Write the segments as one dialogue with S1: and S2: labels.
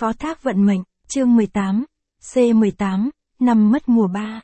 S1: Phó thác vận mệnh, chương 18, C18, năm mất mùa 3.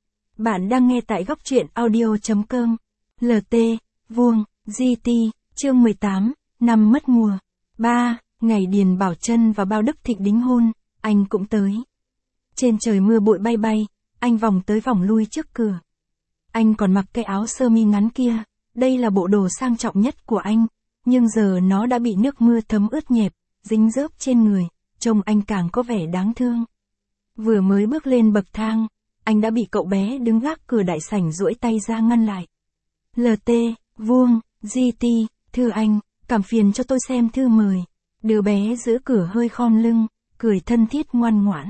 S1: Bạn đang nghe tại góc truyện audio.com. LT, vuông, GT, chương 18, năm mất mùa 3, ngày Điền Bảo Trân và Bao Đức Thịnh đính hôn, anh cũng tới. Trên trời mưa bụi bay bay, anh vòng tới vòng lui trước cửa. Anh còn mặc cái áo sơ mi ngắn kia, đây là bộ đồ sang trọng nhất của anh, nhưng giờ nó đã bị nước mưa thấm ướt nhẹp, dính rớp trên người, trông anh càng có vẻ đáng thương. Vừa mới bước lên bậc thang, anh đã bị cậu bé đứng gác cửa đại sảnh duỗi tay ra ngăn lại. LT, vuông, GT, thưa anh, cảm phiền cho tôi xem thư mời. Đứa bé giữ cửa hơi khom lưng, cười thân thiết ngoan ngoãn.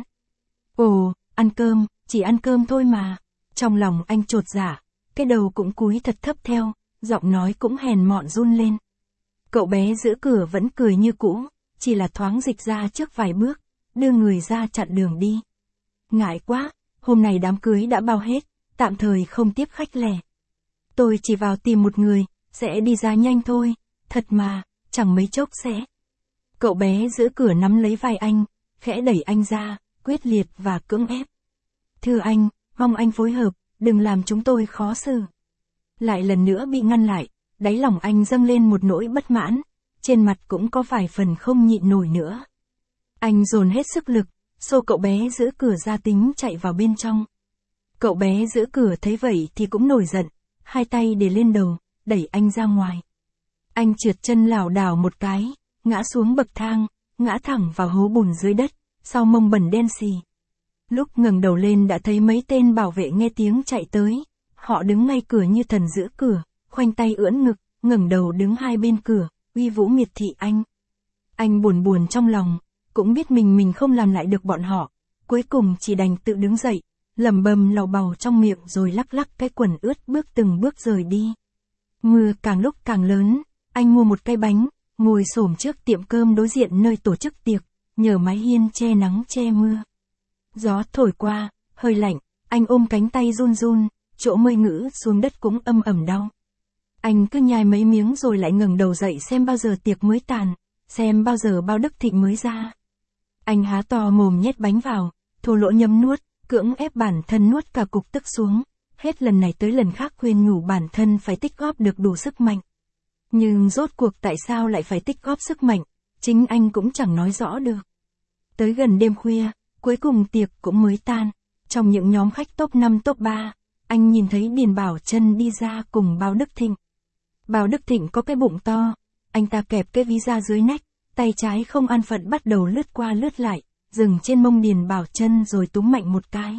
S1: Ồ, ăn cơm, chỉ ăn cơm thôi mà. Trong lòng anh chột dạ, cái đầu cũng cúi thật thấp theo, giọng nói cũng hèn mọn run lên. Cậu bé giữ cửa vẫn cười như cũ, chỉ là thoáng dịch ra trước vài bước, đưa người ra chặn đường đi. Ngại quá, hôm nay đám cưới đã bao hết, tạm thời không tiếp khách lẻ. Tôi chỉ vào tìm một người, sẽ đi ra nhanh thôi, thật mà, chẳng mấy chốc sẽ. Cậu bé giữ cửa nắm lấy vai anh, khẽ đẩy anh ra, quyết liệt và cưỡng ép. Thưa anh, mong anh phối hợp, đừng làm chúng tôi khó xử. Lại lần nữa bị ngăn lại, đáy lòng anh dâng lên một nỗi bất mãn, trên mặt cũng có vài phần không nhịn nổi nữa. Anh dồn hết sức lực, xô cậu bé giữ cửa ra tính chạy vào bên trong. Cậu bé giữ cửa thấy vậy thì cũng nổi giận, hai tay để lên đầu, đẩy anh ra ngoài. Anh trượt chân lảo đảo một cái, ngã xuống bậc thang, ngã thẳng vào hố bùn dưới đất, sau mông bẩn đen xì. Lúc ngẩng đầu lên đã thấy mấy tên bảo vệ nghe tiếng chạy tới, họ đứng ngay cửa như thần giữ cửa, khoanh tay ưỡn ngực, ngẩng đầu đứng hai bên cửa, uy vũ miệt thị anh. Anh buồn buồn trong lòng, cũng biết mình không làm lại được bọn họ, cuối cùng chỉ đành tự đứng dậy, lẩm bẩm lầu bầu trong miệng rồi lắc lắc cái quần ướt bước từng bước rời đi. Mưa càng lúc càng lớn, anh mua một cái bánh, ngồi xổm trước tiệm cơm đối diện nơi tổ chức tiệc, nhờ mái hiên che nắng che mưa. Gió thổi qua, hơi lạnh, anh ôm cánh tay run run, chỗ môi ngữ xuống đất cũng âm ẩm đau. Anh cứ nhai mấy miếng rồi lại ngẩng đầu dậy xem bao giờ tiệc mới tàn, xem bao giờ Bao Đức Thịnh mới ra. Anh há to mồm nhét bánh vào, thô lỗ nhấm nuốt, cưỡng ép bản thân nuốt cả cục tức xuống, hết lần này tới lần khác khuyên nhủ bản thân phải tích góp được đủ sức mạnh. Nhưng rốt cuộc tại sao lại phải tích góp sức mạnh, chính anh cũng chẳng nói rõ được. Tới gần đêm khuya, cuối cùng tiệc cũng mới tan, trong những nhóm khách top 5 top 3, anh nhìn thấy Điền Bảo Trân đi ra cùng Bao Đức Thịnh. Bao Đức Thịnh có cái bụng to, anh ta kẹp cái ví da dưới nách, tay trái không an phận bắt đầu lướt qua lướt lại, dừng trên mông Điền Bảo Trân rồi túm mạnh một cái.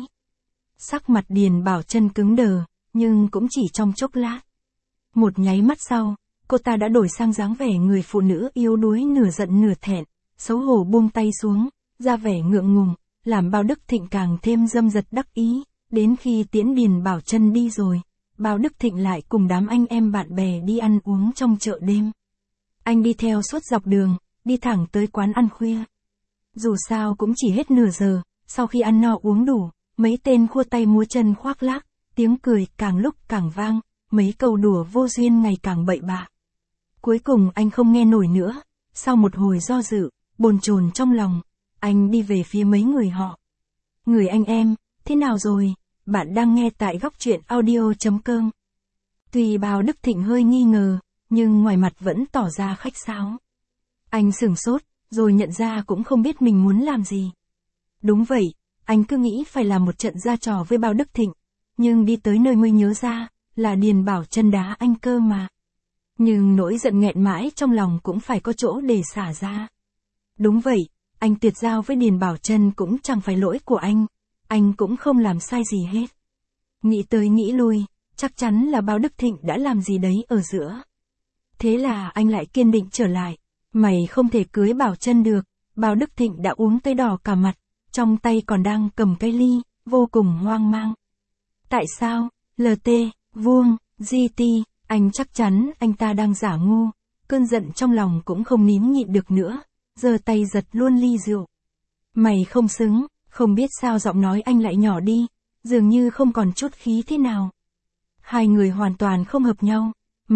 S1: Sắc mặt Điền Bảo Trân cứng đờ, nhưng cũng chỉ trong chốc lát. Một nháy mắt sau, cô ta đã đổi sang dáng vẻ người phụ nữ yếu đuối nửa giận nửa thẹn, xấu hổ buông tay xuống, ra vẻ ngượng ngùng, làm Bao Đức Thịnh càng thêm dâm dật đắc ý. Đến khi tiễn Điền Bảo Trân đi rồi, Bao Đức Thịnh lại cùng đám anh em bạn bè đi ăn uống trong chợ đêm. Anh đi theo suốt dọc đường, đi thẳng tới quán ăn khuya. Dù sao cũng chỉ hết nửa giờ, sau khi ăn no uống đủ, mấy tên khua tay múa chân khoác lác, tiếng cười càng lúc càng vang, mấy câu đùa vô duyên ngày càng bậy bạ. Cuối cùng anh không nghe nổi nữa, sau một hồi do dự, bồn chồn trong lòng, anh đi về phía mấy người họ. Người anh em, thế nào rồi? Bạn đang nghe tại góc truyện audio.com. Tuy Bao Đức Thịnh hơi nghi ngờ, nhưng ngoài mặt vẫn tỏ ra khách sáo. Anh sửng sốt, rồi nhận ra cũng không biết mình muốn làm gì. Đúng vậy, anh cứ nghĩ phải làm một trận ra trò với Bao Đức Thịnh, nhưng đi tới nơi mới nhớ ra, là Điền Bảo Trân đá anh cơ mà. Nhưng nỗi giận nghẹn mãi trong lòng cũng phải có chỗ để xả ra. Đúng vậy, anh tuyệt giao với Điền Bảo Trân cũng chẳng phải lỗi của anh cũng không làm sai gì hết. Nghĩ tới nghĩ lui, chắc chắn là Bao Đức Thịnh đã làm gì đấy ở giữa. Thế là anh lại kiên định trở lại, mày không thể cưới Bảo Trân được. Bao Đức Thịnh đã uống tới đỏ cả mặt, trong tay còn đang cầm cái ly, vô cùng hoang mang. Tại sao? LT, vuông, GT, anh chắc chắn anh ta đang giả ngu, cơn giận trong lòng cũng không nín nhịn được nữa, giơ tay giật luôn ly rượu. Mày không xứng. Không biết sao giọng nói anh lại nhỏ đi, dường như không còn chút khí thế nào. Hai người hoàn toàn không hợp nhau.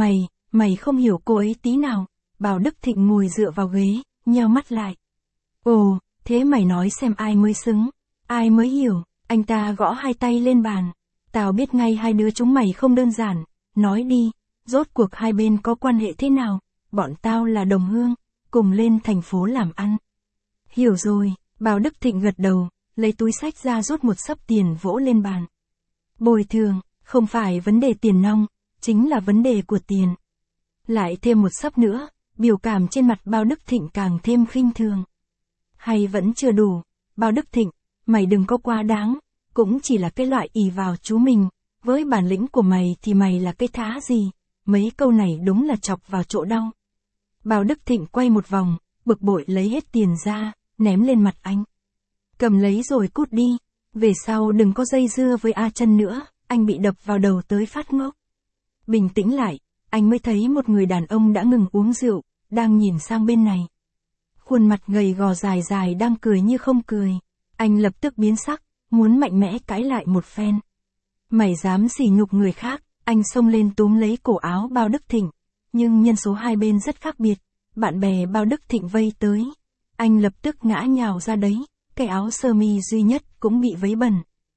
S1: Mày không hiểu cô ấy tí nào. Bao Đức Thịnh ngồi dựa vào ghế, nheo mắt lại. Ồ, thế mày nói xem ai mới xứng, ai mới hiểu. Anh ta gõ hai tay lên bàn. Tao biết ngay hai đứa chúng mày không đơn giản, nói đi, rốt cuộc hai bên có quan hệ thế nào? Bọn tao là đồng hương, cùng lên thành phố làm ăn. Hiểu rồi, Bao Đức Thịnh gật đầu, lấy túi xách ra rút một xấp tiền vỗ lên bàn. Bồi thường, không phải vấn đề tiền nong, chính là vấn đề của tiền. Lại thêm một xấp nữa, biểu cảm trên mặt Bao Đức Thịnh càng thêm khinh thường. Hay vẫn chưa đủ, Bao Đức Thịnh, mày đừng có quá đáng, cũng chỉ là cái loại ỷ vào chú mình, với bản lĩnh của mày thì mày là cái thá gì, mấy câu này đúng là chọc vào chỗ đau. Bao Đức Thịnh quay một vòng, bực bội lấy hết tiền ra, ném lên mặt anh. Cầm lấy rồi cút đi, về sau đừng có dây dưa với A Chân nữa, anh bị đập vào đầu tới phát ngốc. Bình tĩnh lại, anh mới thấy một người đàn ông đã ngừng uống rượu, đang nhìn sang bên này. Khuôn mặt gầy gò dài dài đang cười như không cười. Anh lập tức biến sắc, muốn mạnh mẽ cãi lại một phen. Mày dám sỉ nhục người khác, anh xông lên túm lấy cổ áo Bao Đức Thịnh. Nhưng nhân số hai bên rất khác biệt, bạn bè Bao Đức Thịnh vây tới. Anh lập tức ngã nhào ra đấy, cái áo sơ mi duy nhất cũng bị vấy bẩn.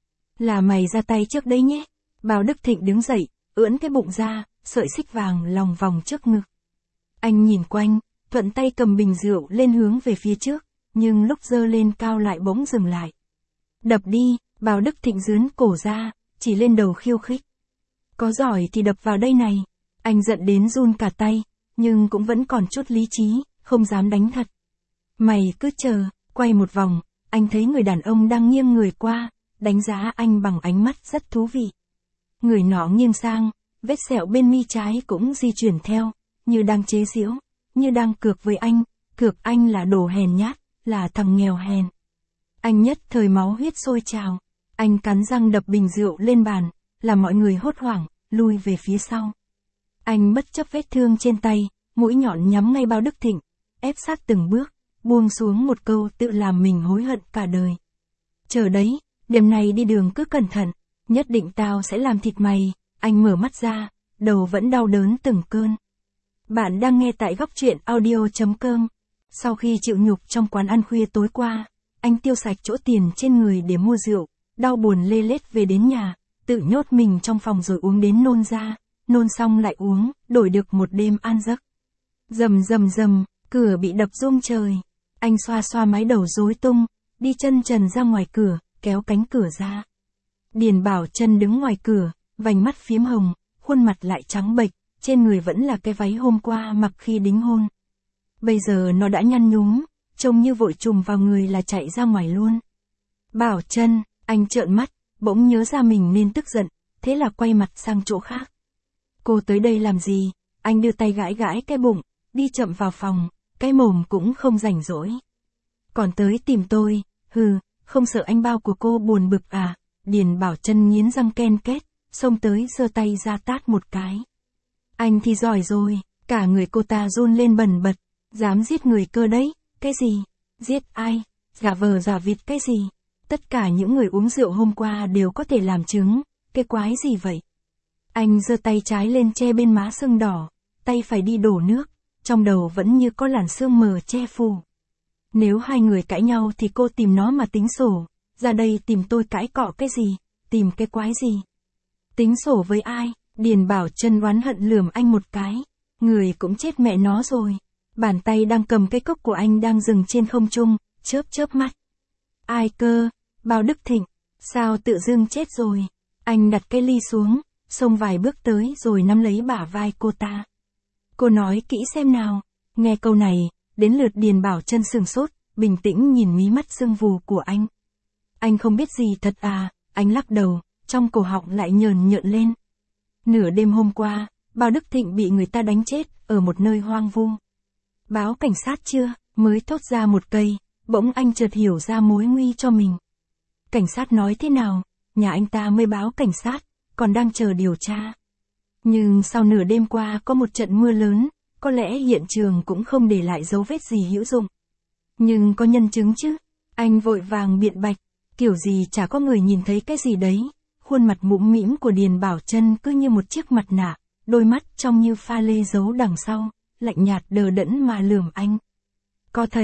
S1: Là mày ra tay trước đấy nhé. Bao Đức Thịnh đứng dậy, ưỡn cái bụng ra, sợi xích vàng lòng vòng trước ngực. Anh nhìn quanh, thuận tay cầm bình rượu lên hướng về phía trước, nhưng lúc giơ lên cao lại bỗng dừng lại. Đập đi, Bao Đức Thịnh giướn cổ ra, chỉ lên đầu khiêu khích. Có giỏi thì đập vào đây này. Anh giận đến run cả tay, nhưng cũng vẫn còn chút lý trí, không dám đánh thật. Mày cứ chờ, quay một vòng, anh thấy người đàn ông đang nghiêng người qua, đánh giá anh bằng ánh mắt rất thú vị. Người nọ nghiêng sang, vết sẹo bên mi trái cũng di chuyển theo, như đang chế giễu, như đang cược với anh, cược anh là đồ hèn nhát, là thằng nghèo hèn. Anh nhất thời máu huyết sôi trào, anh cắn răng đập bình rượu lên bàn, làm mọi người hốt hoảng, lui về phía sau. Anh bất chấp vết thương trên tay, mũi nhọn nhắm ngay Bao Đức Thịnh, ép sát từng bước, buông xuống một câu tự làm mình hối hận cả đời. Chờ đấy, đêm nay đi đường cứ cẩn thận, nhất định tao sẽ làm thịt mày. Anh mở mắt ra, đầu vẫn đau đớn từng cơn. Bạn đang nghe tại góc truyện audio.com. Sau khi chịu nhục trong quán ăn khuya tối qua, anh tiêu sạch chỗ tiền trên người để mua rượu, đau buồn lê lết về đến nhà, tự nhốt mình trong phòng rồi uống đến nôn ra, nôn xong lại uống, đổi được một đêm an giấc. Rầm rầm rầm, cửa bị đập rung trời. Anh xoa xoa mái đầu rối tung, đi chân trần ra ngoài cửa, kéo cánh cửa ra. Điền Bảo Trân đứng ngoài cửa, vành mắt phím hồng, khuôn mặt lại trắng bệch, trên người vẫn là cái váy hôm qua mặc khi đính hôn. Bây giờ nó đã nhăn nhúm, trông như vội trùm vào người là chạy ra ngoài luôn. Bảo Trân, anh trợn mắt, bỗng nhớ ra mình nên tức giận, thế là quay mặt sang chỗ khác. Cô tới đây làm gì? Anh đưa tay gãi gãi cái bụng, đi chậm vào phòng, cái mồm cũng không rảnh rỗi. Còn tới tìm tôi, hừ, không sợ anh Bao của cô buồn bực à? Điền Bảo Trân nghiến răng ken két, xông tới giơ tay ra tát một cái. Anh thì giỏi rồi, cả người cô ta run lên bần bật, dám giết người cơ đấy, cái gì? Giết ai? Giả vờ giả vịt cái gì? Tất cả những người uống rượu hôm qua đều có thể làm chứng, cái quái gì vậy? Anh giơ tay trái lên che bên má sưng đỏ, tay phải đi đổ nước, trong đầu vẫn như có làn sương mờ che phủ. Nếu hai người cãi nhau thì cô tìm nó mà tính sổ, ra đây tìm tôi cãi cọ cái gì, tìm cái quái gì? Tính sổ với ai? Điền Bảo Trân oán hận lườm anh một cái, người cũng chết mẹ nó rồi. Bàn tay đang cầm cái cốc của anh đang dừng trên không trung, chớp chớp mắt. Ai cơ? Bao Đức Thịnh, sao tự dưng chết rồi? Anh đặt cái ly xuống, xông vài bước tới rồi nắm lấy bả vai cô ta. Cô nói kỹ xem nào. Nghe câu này, đến lượt Điền Bảo Trân sừng sốt, bình tĩnh nhìn mí mắt sưng vù của anh. Anh không biết gì thật à? Anh lắc đầu, trong cổ họng lại nhờn nhợn lên. Nửa đêm hôm qua, Bao Đức Thịnh bị người ta đánh chết, ở một nơi hoang vu. Báo cảnh sát chưa? Mới thốt ra một cây, bỗng anh chợt hiểu ra mối nguy cho mình. Cảnh sát nói thế nào? Nhà anh ta mới báo cảnh sát, còn đang chờ điều tra. Nhưng sau nửa đêm qua có một trận mưa lớn, có lẽ hiện trường cũng không để lại dấu vết gì hữu dụng. Nhưng có nhân chứng chứ? Anh vội vàng biện bạch, kiểu gì chả có người nhìn thấy cái gì đấy. Khuôn mặt mũm mĩm của Điền Bảo Trân cứ như một chiếc mặt nạ, đôi mắt trông như pha lê giấu đằng sau, lạnh nhạt đờ đẫn mà lườm anh. Có thấy,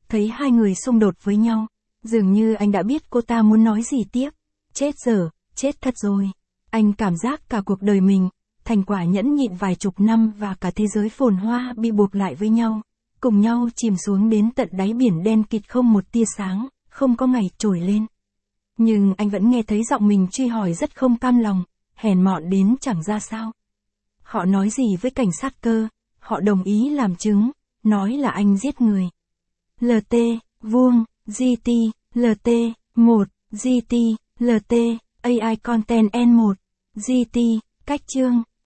S1: thấy hai người xung đột với nhau. Dường như anh đã biết cô ta muốn nói gì tiếp. Chết giờ, chết thật rồi. Anh cảm giác cả cuộc đời mình, thành quả nhẫn nhịn vài chục năm và cả thế giới phồn hoa bị buộc lại với nhau. Cùng nhau chìm xuống đến tận đáy biển đen kịt không một tia sáng, không có ngày trồi lên. Nhưng anh vẫn nghe thấy giọng mình truy hỏi rất không cam lòng, hèn mọn đến chẳng ra sao. Họ nói gì với cảnh sát cơ? Họ đồng ý làm chứng, nói là anh giết người. LT, vuông, GT, LT, 1, GT, LT, AI Content N1, GT, cách chương.